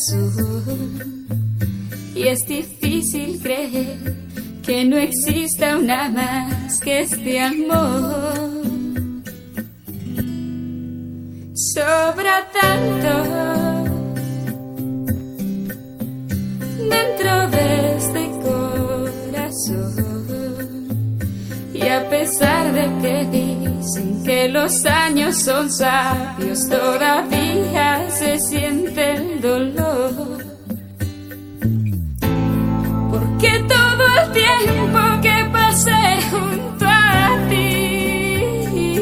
corazón. Y es difícil creer que no exista una más que este amor. Sobra tanto dentro de este corazón, y a pesar de que dicen que los años son sabios, todavía se siente el dolor. Porque todo el tiempo que pasé junto a ti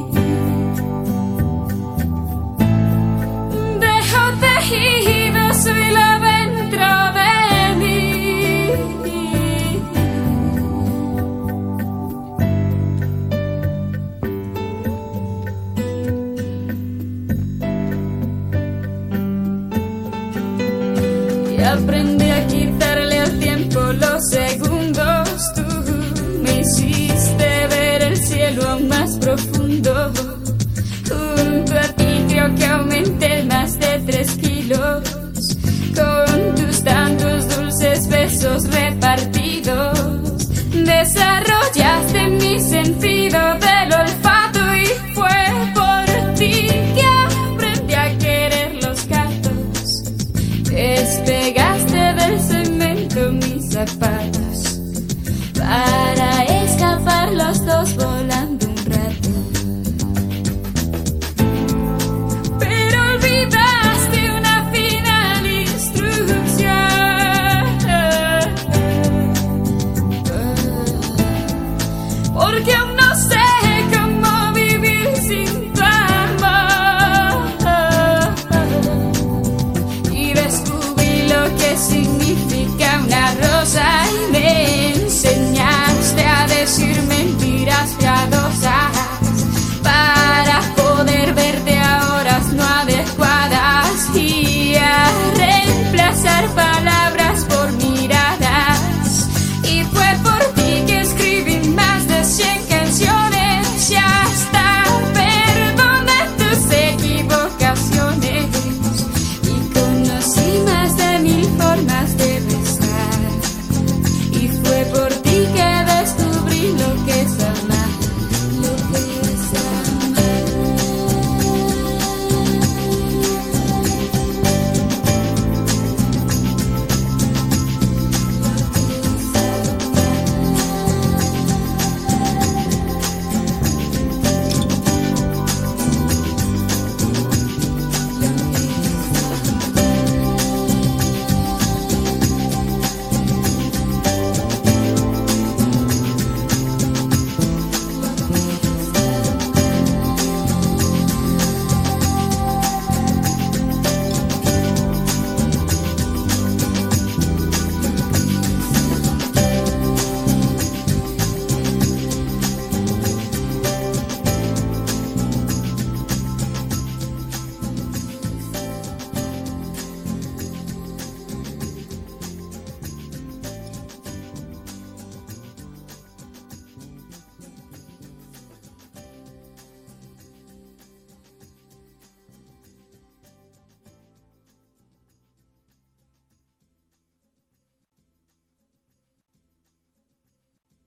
dejó tejidos su hilo dentro de mí. Y aprendí a quitarle al tiempo los segundos. Tú me hiciste ver el cielo aún más profundo. Junto a ti creo que aumenté más de 3 kilos con tus tantos dulces besos repartidos. Desarrollaste mi sentido del olfato y fue por ti que aprendí a querer los gatos. Despegaste del cemento mis zapatos.